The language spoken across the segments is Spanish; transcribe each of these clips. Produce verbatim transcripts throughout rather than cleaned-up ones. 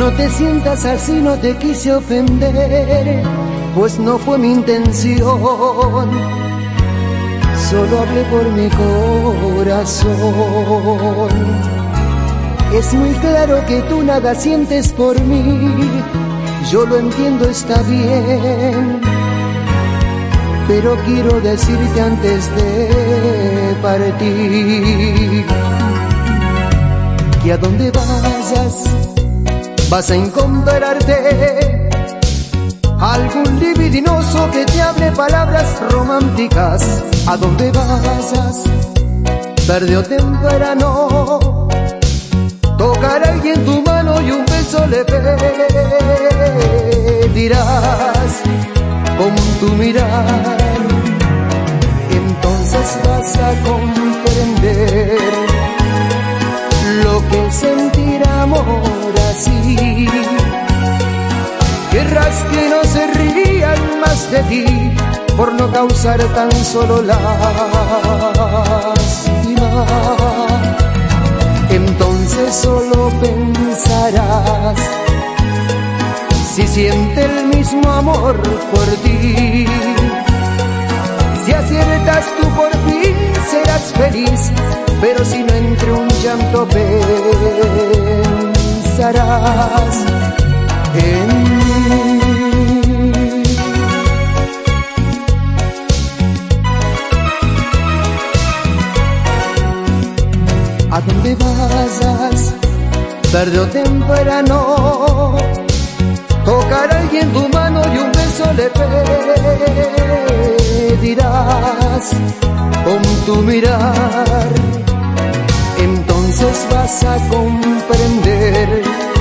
No te sientas así, no te quise ofender, pues no fue mi intención. Solo hablé por mi corazón. Es muy claro que tú nada sientes por mí, yo lo entiendo, está bien, pero quiero decirte antes de partir que a donde vayas vas a encontrarte algún libidinoso que te hable palabras románticas. A donde vayas, tarde o temprano, tocar a alguien tu mano y un beso le pedirás con tu mirar. Entonces vas a comprender lo que es sentir amor así. Querrás que no se rían más de ti por no causar tan solo lástima. Entonces solo pensarás si siente el mismo amor por ti. Si aciertas tú por fin serás feliz, pero si no entre un llanto pensarás en mí. A donde vayas, tarde o temprano, tocar a alguien tu mano y un beso le pedirás con tu mirar. Entonces vas a comprender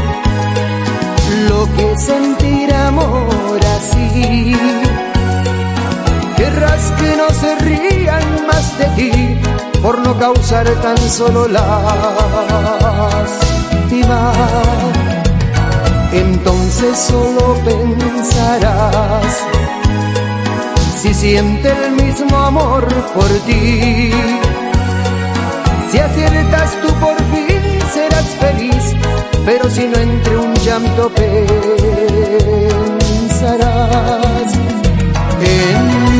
lo que es sentir amor así. Querrás que no se rían más de ti por no causar tan solo lástima. Entonces solo pensarás si siente el mismo amor por ti. Si aciertas tú por fin serás feliz, pero si no entre un llanto pensarás en